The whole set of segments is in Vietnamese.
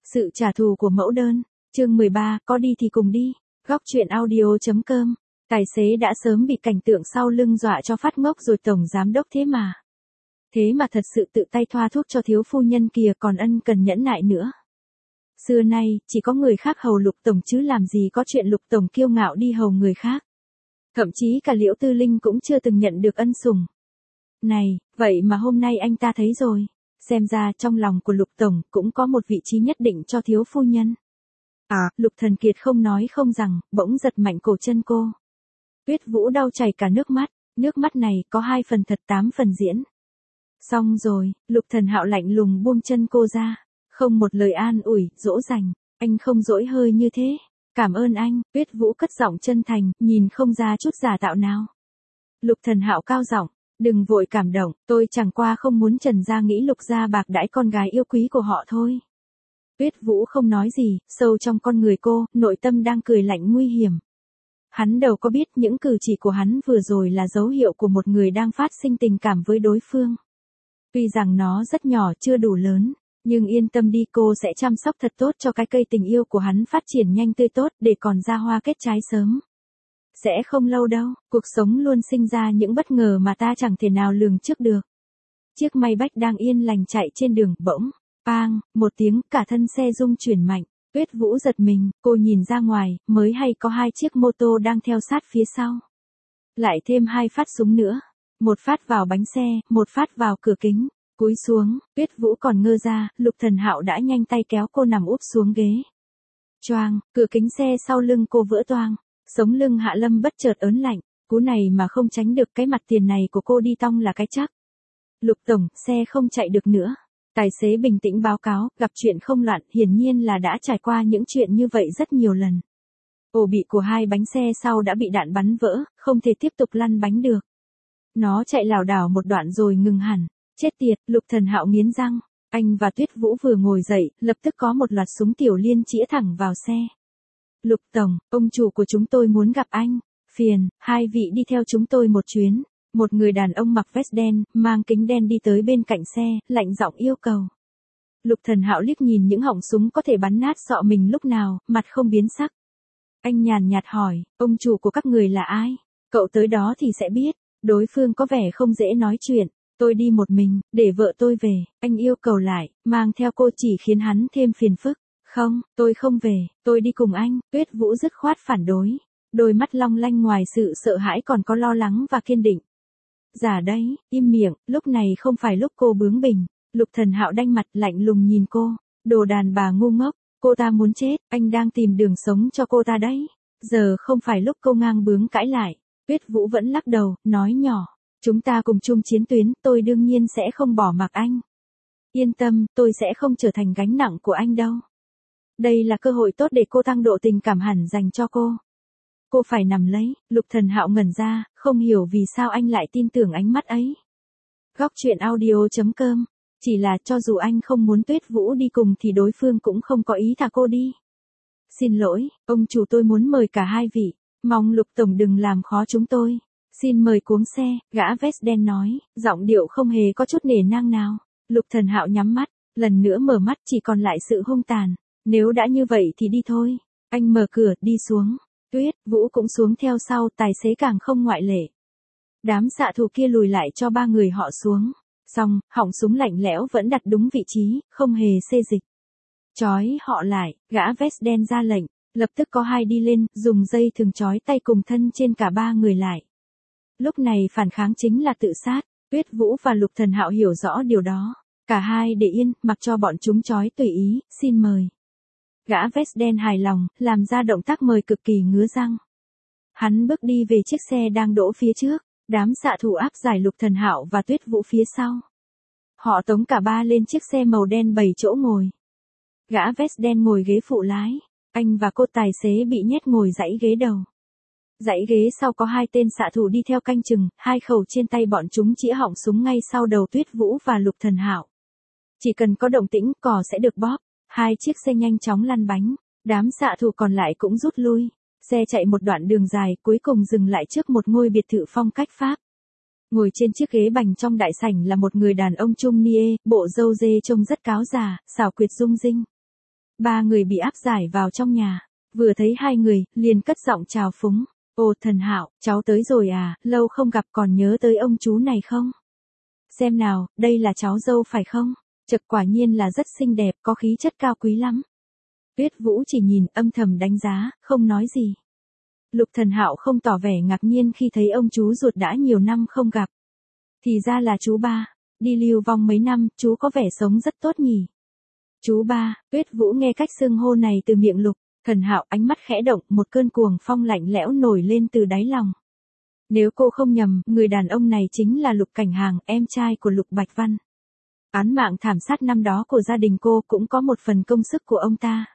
Sự trả thù của mẫu đơn, chương 13, có đi thì cùng đi, góc chuyện audio.com. Tài xế đã sớm bị cảnh tượng sau lưng dọa cho phát ngốc rồi tổng giám đốc thế mà. Thế mà thật sự tự tay thoa thuốc cho thiếu phu nhân kìa còn ân cần nhẫn nại nữa. Xưa nay, chỉ có người khác hầu Lục Tổng chứ làm gì có chuyện Lục Tổng kiêu ngạo đi hầu người khác. Thậm chí cả Liễu Tư Linh cũng chưa từng nhận được ân sủng. Này, vậy mà hôm nay anh ta thấy rồi. Xem ra trong lòng của Lục Tổng cũng có một vị trí nhất định cho thiếu phu nhân. Lục Thần Kiệt không nói không rằng, bỗng giật mạnh cổ chân cô. Tuyết Vũ đau chảy cả nước mắt này có 2 phần thật 8 phần diễn. Xong rồi, Lục Thần Hạo lạnh lùng buông chân cô ra, không một lời an ủi, dỗ dành, anh không dỗi hơi như thế. Cảm ơn anh, Tuyết Vũ cất giọng chân thành, nhìn không ra chút giả tạo nào. Lục Thần Hạo cao giọng, đừng vội cảm động, tôi chẳng qua không muốn Trần gia nghĩ Lục gia bạc đãi con gái yêu quý của họ thôi. Tuyết Vũ không nói gì, sâu trong con người cô, nội tâm đang cười lạnh nguy hiểm. Hắn đâu có biết những cử chỉ của hắn vừa rồi là dấu hiệu của một người đang phát sinh tình cảm với đối phương. Tuy rằng nó rất nhỏ chưa đủ lớn, nhưng yên tâm đi cô sẽ chăm sóc thật tốt cho cái cây tình yêu của hắn phát triển nhanh tươi tốt để còn ra hoa kết trái sớm. Sẽ không lâu đâu, cuộc sống luôn sinh ra những bất ngờ mà ta chẳng thể nào lường trước được. Chiếc Maybach đang yên lành chạy trên đường bỗng, bang, một tiếng cả thân xe rung chuyển mạnh. Tuyết Vũ giật mình, cô nhìn ra ngoài, mới hay có 2 chiếc mô tô đang theo sát phía sau. Lại thêm 2 phát súng nữa. Một phát vào bánh xe, một phát vào cửa kính. Cúi xuống, Tuyết Vũ còn ngơ ra, Lục Thần Hạo đã nhanh tay kéo cô nằm úp xuống ghế. Choang, cửa kính xe sau lưng cô vỡ toang. Sống lưng Hạ Lâm bất chợt ớn lạnh. Cú này mà không tránh được cái mặt tiền này của cô đi tong là cái chắc. Lục Tổng, xe không chạy được nữa. Tài xế bình tĩnh báo cáo, gặp chuyện không loạn, hiển nhiên là đã trải qua những chuyện như vậy rất nhiều lần. Ổ bị của 2 bánh xe sau đã bị đạn bắn vỡ, không thể tiếp tục lăn bánh được. Nó chạy lảo đảo một đoạn rồi ngừng hẳn. Chết tiệt, Lục Thần Hạo nghiến răng. Anh và Tuyết Vũ vừa ngồi dậy, lập tức có một loạt súng tiểu liên chĩa thẳng vào xe. Lục Tổng, ông chủ của chúng tôi muốn gặp anh. Phiền, 2 vị đi theo chúng tôi một chuyến. Một người đàn ông mặc vest đen, mang kính đen đi tới bên cạnh xe, lạnh giọng yêu cầu. Lục Thần Hạo liếc nhìn những họng súng có thể bắn nát sọ mình lúc nào, mặt không biến sắc. Anh nhàn nhạt hỏi, ông chủ của các người là ai? Cậu tới đó thì sẽ biết. Đối phương có vẻ không dễ nói chuyện. Tôi đi một mình, để vợ tôi về. Anh yêu cầu lại, mang theo cô chỉ khiến hắn thêm phiền phức. Không, tôi không về, tôi đi cùng anh. Tuyết Vũ dứt khoát phản đối. Đôi mắt long lanh ngoài sự sợ hãi còn có lo lắng và kiên định. Giả đấy, im miệng, lúc này không phải lúc cô bướng bỉnh. Lục Thần Hạo đanh mặt lạnh lùng nhìn cô. Đồ đàn bà ngu ngốc, cô ta muốn chết, anh đang tìm đường sống cho cô ta đấy. Giờ không phải lúc cô ngang bướng cãi lại. Tuyết Vũ vẫn lắc đầu, nói nhỏ. Chúng ta cùng chung chiến tuyến, tôi đương nhiên sẽ không bỏ mặc anh. Yên tâm, tôi sẽ không trở thành gánh nặng của anh đâu. Đây là cơ hội tốt để cô tăng độ tình cảm hẳn dành cho cô. Cô phải nằm lấy, Lục Thần Hạo ngẩn ra, không hiểu vì sao anh lại tin tưởng ánh mắt ấy. Góc chuyện audio.com, chỉ là cho dù anh không muốn Tuyết Vũ đi cùng thì đối phương cũng không có ý thả cô đi. Xin lỗi, ông chủ tôi muốn mời cả 2 vị, mong Lục Tổng đừng làm khó chúng tôi. Xin mời cuống xe, gã vest đen nói, giọng điệu không hề có chút nể nang nào. Lục Thần Hạo nhắm mắt, lần nữa mở mắt chỉ còn lại sự hung tàn. Nếu đã như vậy thì đi thôi. Anh mở cửa, đi xuống. Tuyết Vũ cũng xuống theo sau, tài xế càng không ngoại lệ. Đám xạ thủ kia lùi lại cho 3 người họ xuống. Xong, họng súng lạnh lẽo vẫn đặt đúng vị trí, không hề xê dịch. Chói họ lại, gã vest đen ra lệnh, lập tức có 2 đi lên, dùng dây thừng chói tay cùng thân trên cả 3 người lại. Lúc này phản kháng chính là tự sát, Tuyết Vũ và Lục Thần Hạo hiểu rõ điều đó. Cả hai để yên, mặc cho bọn chúng chói tùy ý, xin mời. Gã vest đen hài lòng, làm ra động tác mời cực kỳ ngứa răng. Hắn bước đi về chiếc xe đang đỗ phía trước, đám xạ thủ áp giải Lục Thần Hạo và Tuyết Vũ phía sau. Họ tống cả 3 lên chiếc xe màu đen 7 chỗ ngồi. Gã vest đen ngồi ghế phụ lái, anh và cô tài xế bị nhét ngồi dãy ghế đầu. Dãy ghế sau có 2 tên xạ thủ đi theo canh chừng, 2 khẩu trên tay bọn chúng chĩa họng súng ngay sau đầu Tuyết Vũ và Lục Thần Hạo. Chỉ cần có động tĩnh, còi sẽ được bóp. 2 chiếc xe nhanh chóng lăn bánh, đám xạ thủ còn lại cũng rút lui. Xe chạy một đoạn đường dài, cuối cùng dừng lại trước một ngôi biệt thự phong cách Pháp. Ngồi trên chiếc ghế bành trong đại sảnh là một người đàn ông trung niên, bộ râu dê trông rất cáo già, xảo quyệt rung rinh. Ba người bị áp giải vào trong nhà, vừa thấy hai người, liền cất giọng chào phúng. Ồ Thần Hạo, cháu tới rồi à, lâu không gặp còn nhớ tới ông chú này không? Xem nào, đây là cháu dâu phải không? Chật quả nhiên là rất xinh đẹp, có khí chất cao quý lắm. Tuyết Vũ chỉ nhìn âm thầm đánh giá, không nói gì. Lục Thần Hạo không tỏ vẻ ngạc nhiên khi thấy ông chú ruột đã nhiều năm không gặp. Thì ra là chú ba, đi lưu vong mấy năm, chú có vẻ sống rất tốt nhỉ. Chú ba, Tuyết Vũ nghe cách xưng hô này từ miệng Lục Thần Hạo, ánh mắt khẽ động, một cơn cuồng phong lạnh lẽo nổi lên từ đáy lòng. Nếu cô không nhầm, người đàn ông này chính là Lục Cảnh Hàng, em trai của Lục Bạch Văn. Án mạng thảm sát năm đó của gia đình cô cũng có một phần công sức của ông ta.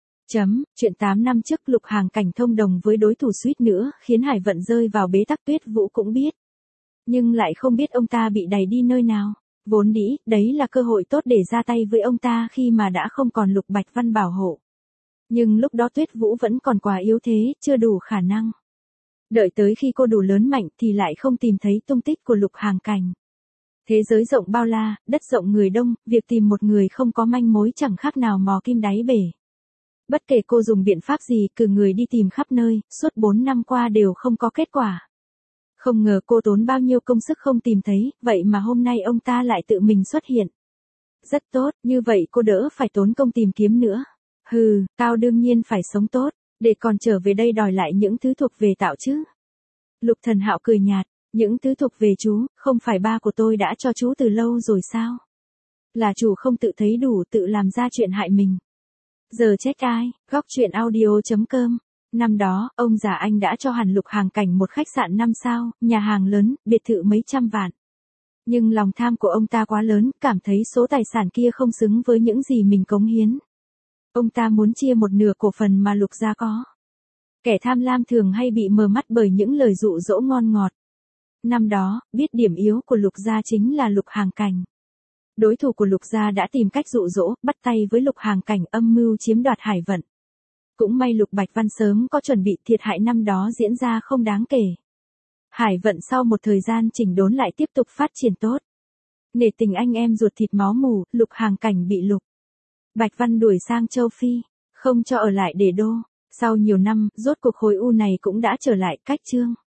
Chuyện 8 năm trước Lục Hàng Cảnh thông đồng với đối thủ suýt nữa khiến Hải Vận rơi vào bế tắc, Tuyết Vũ cũng biết. Nhưng lại không biết ông ta bị đày đi nơi nào. Vốn dĩ, đấy là cơ hội tốt để ra tay với ông ta khi mà đã không còn Lục Bạch Văn bảo hộ. Nhưng lúc đó Tuyết Vũ vẫn còn quá yếu thế, chưa đủ khả năng. Đợi tới khi cô đủ lớn mạnh thì lại không tìm thấy tung tích của Lục Hàng Cảnh. Thế giới rộng bao la, đất rộng người đông, việc tìm một người không có manh mối chẳng khác nào mò kim đáy bể. Bất kể cô dùng biện pháp gì, cử người đi tìm khắp nơi, suốt 4 năm qua đều không có kết quả. Không ngờ cô tốn bao nhiêu công sức không tìm thấy, vậy mà hôm nay ông ta lại tự mình xuất hiện. Rất tốt, như vậy cô đỡ phải tốn công tìm kiếm nữa. Hừ, tao đương nhiên phải sống tốt, để còn trở về đây đòi lại những thứ thuộc về tao chứ. Lục Thần Hạo cười nhạt, những thứ thuộc về chú, không phải ba của tôi đã cho chú từ lâu rồi sao? Là chú không tự thấy đủ, tự làm ra chuyện hại mình. Giờ trách ai? Góc truyện audio.com. Năm đó, ông già anh đã cho hẳn Lục Hàng Cảnh một khách sạn 5 sao, nhà hàng lớn, biệt thự mấy trăm vạn. Nhưng lòng tham của ông ta quá lớn, cảm thấy số tài sản kia không xứng với những gì mình cống hiến. Ông ta muốn chia một nửa cổ phần mà Lục gia có. Kẻ tham lam thường hay bị mờ mắt bởi những lời dụ dỗ ngon ngọt. Năm đó, biết điểm yếu của Lục gia chính là Lục Hàng Cảnh. Đối thủ của Lục gia đã tìm cách dụ dỗ, bắt tay với Lục Hàng Cảnh âm mưu chiếm đoạt Hải Vận. Cũng may Lục Bạch Văn sớm có chuẩn bị, thiệt hại năm đó diễn ra không đáng kể. Hải Vận sau một thời gian chỉnh đốn lại tiếp tục phát triển tốt. Nể tình anh em ruột thịt máu mủ, Lục Hàng Cảnh bị Lục Bạch Văn đuổi sang châu Phi, không cho ở lại để đô. Sau nhiều năm, rốt cuộc khối u này cũng đã trở lại cách chương.